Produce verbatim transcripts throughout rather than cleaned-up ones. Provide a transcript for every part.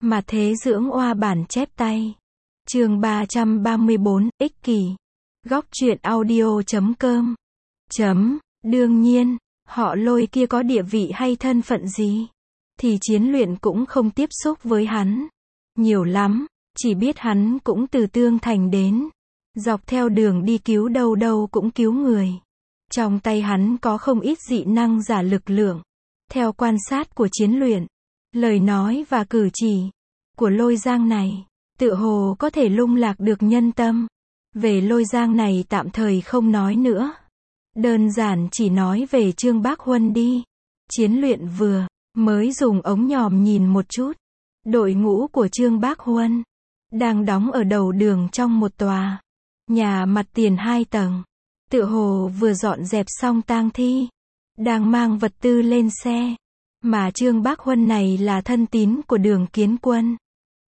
Mà thế dưỡng oa bản chép tay. Chương ba trăm ba mươi bốn, ích kỷ. Góc truyện audio chấm com. Chấm, đương nhiên, họ Lôi kia có địa vị hay thân phận gì, thì Chiến Luyện cũng không tiếp xúc với hắn. Nhiều lắm, chỉ biết hắn cũng từ Tương Thành đến. Dọc theo đường đi cứu đâu đâu cũng cứu người. Trong tay hắn có không ít dị năng giả lực lượng. Theo quan sát của Chiến Luyện, lời nói và cử chỉ của Lôi Giang này, tựa hồ có thể lung lạc được nhân tâm. Về Lôi Giang này tạm thời không nói nữa. Đơn giản chỉ nói về Trương Bác Huân đi. Chiến Luyện vừa mới dùng ống nhòm nhìn một chút. Đội ngũ của Trương Bác Huân đang đóng ở đầu đường trong một tòa nhà mặt tiền hai tầng. Tựa hồ vừa dọn dẹp xong tang thi, đang mang vật tư lên xe. Mà Trương Bác Huân này là thân tín của Đường Kiến Quân.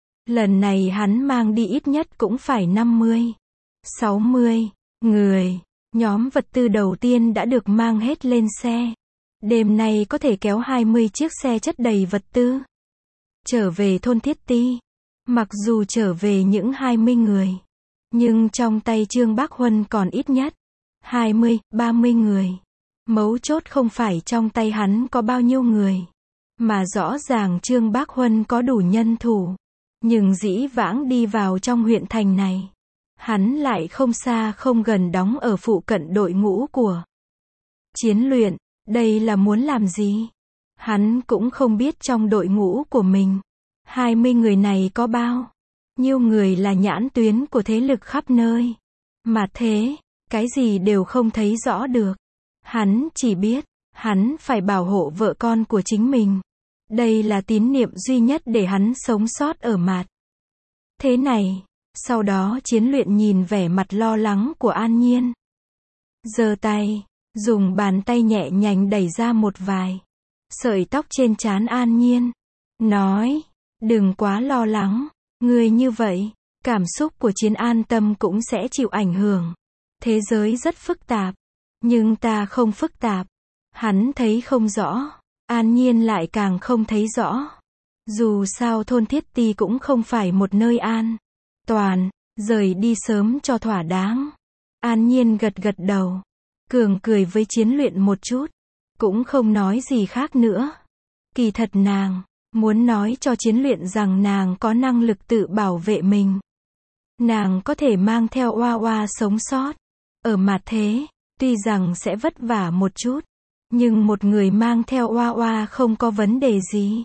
Lần này hắn mang đi ít nhất cũng phải năm mươi, sáu mươi người. Nhóm vật tư đầu tiên đã được mang hết lên xe. Đêm nay có thể kéo hai mươi chiếc xe chất đầy vật tư trở về thôn Thiết Ti. Mặc dù trở về những hai mươi người, nhưng trong tay Trương Bác Huân còn ít nhất hai mươi, ba mươi người. Mấu chốt không phải trong tay hắn có bao nhiêu người, mà rõ ràng Trương Bác Huân có đủ nhân thủ. Nhưng dĩ vãng đi vào trong huyện thành này, hắn lại không xa không gần đóng ở phụ cận đội ngũ của Chiến Luyện. Đây là muốn làm gì? Hắn cũng không biết trong đội ngũ của mình, hai mươi người này có bao nhiêu người là nhãn tuyến của thế lực khắp nơi. Mà thế, cái gì đều không thấy rõ được. Hắn chỉ biết, hắn phải bảo hộ vợ con của chính mình. Đây là tín niệm duy nhất để hắn sống sót ở mặt thế này. Sau đó Chiến Luyện nhìn vẻ mặt lo lắng của An Nhiên, giơ tay, dùng bàn tay nhẹ nhàng đẩy ra một vài sợi tóc trên trán An Nhiên, nói, đừng quá lo lắng, người như vậy, cảm xúc của Chiến An tâm cũng sẽ chịu ảnh hưởng. Thế giới rất phức tạp, nhưng ta không phức tạp. Hắn thấy không rõ, An Nhiên lại càng không thấy rõ. Dù sao thôn Thiết Ti cũng không phải một nơi an toàn, rời đi sớm cho thỏa đáng. An Nhiên gật gật đầu, cường cười với Chiến Luyện một chút, cũng không nói gì khác nữa. Kỳ thật nàng muốn nói cho Chiến Luyện rằng nàng có năng lực tự bảo vệ mình. Nàng có thể mang theo oa oa sống sót ở mặt thế, tuy rằng sẽ vất vả một chút, nhưng một người mang theo oa oa không có vấn đề gì.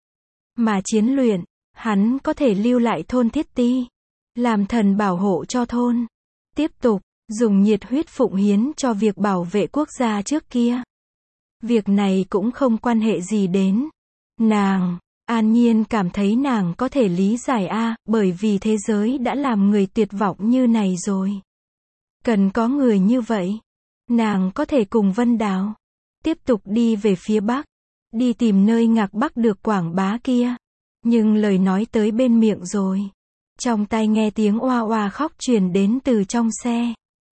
Mà Chiến Luyện, hắn có thể lưu lại thôn Thiết Ti, làm thần bảo hộ cho thôn, tiếp tục dùng nhiệt huyết phụng hiến cho việc bảo vệ quốc gia trước kia. Việc này cũng không quan hệ gì đến nàng. An Nhiên cảm thấy nàng có thể lý giải a, bởi vì thế giới đã làm người tuyệt vọng như này rồi. Cần có người như vậy. Nàng có thể cùng Vân Đào tiếp tục đi về phía Bắc, đi tìm nơi ngạc Bắc được quảng bá kia. Nhưng lời nói tới bên miệng rồi, trong tai nghe tiếng oa oa khóc truyền đến từ trong xe.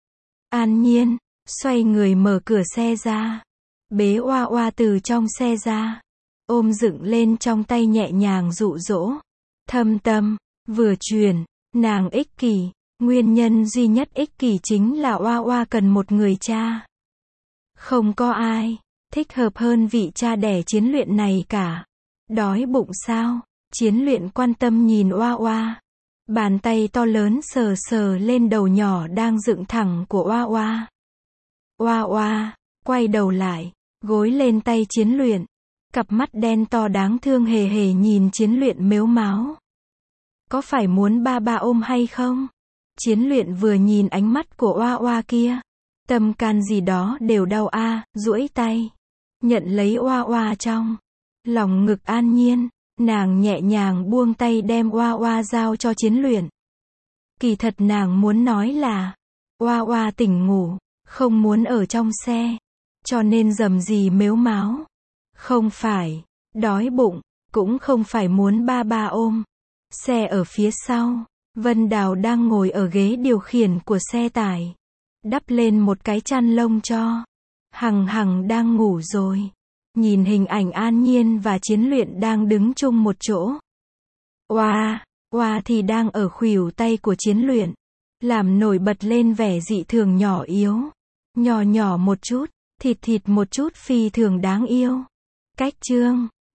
An Nhiên xoay người mở cửa xe ra, bế oa oa từ trong xe ra, ôm dựng lên trong tay nhẹ nhàng dụ dỗ. Thâm tâm vừa truyền, nàng ích kỷ, nguyên nhân duy nhất ích kỷ chính là oa oa cần một người cha. Không có ai thích hợp hơn vị cha đẻ Chiến Luyện này cả. Đói bụng sao? Chiến Luyện quan tâm nhìn oa oa. Bàn tay to lớn sờ sờ lên đầu nhỏ đang dựng thẳng của oa oa. Oa oa quay đầu lại, gối lên tay Chiến Luyện. Cặp mắt đen to đáng thương hề hề nhìn Chiến Luyện mếu máo. Có phải muốn ba ba ôm hay không? Chiến Luyện vừa nhìn ánh mắt của oa oa kia, tâm can gì đó đều đau a, duỗi tay, nhận lấy oa oa trong lòng ngực An Nhiên. Nàng nhẹ nhàng buông tay đem oa oa giao cho Chiến Luyện. Kỳ thật nàng muốn nói là, oa oa tỉnh ngủ, không muốn ở trong xe, cho nên rầm rì mếu máo. Không phải đói bụng, cũng không phải muốn ba ba ôm. Xe ở phía sau, Vân Đào đang ngồi ở ghế điều khiển của xe tải, đắp lên một cái chăn lông cho. Hằng Hằng đang ngủ rồi. Nhìn hình ảnh An Nhiên và Chiến Luyện đang đứng chung một chỗ, Oa, oa thì đang ở khuỷu tay của chiến luyện. Làm nổi bật lên vẻ dị thường nhỏ yếu. Nhỏ nhỏ một chút, thịt thịt một chút phi thường đáng yêu. Cách chương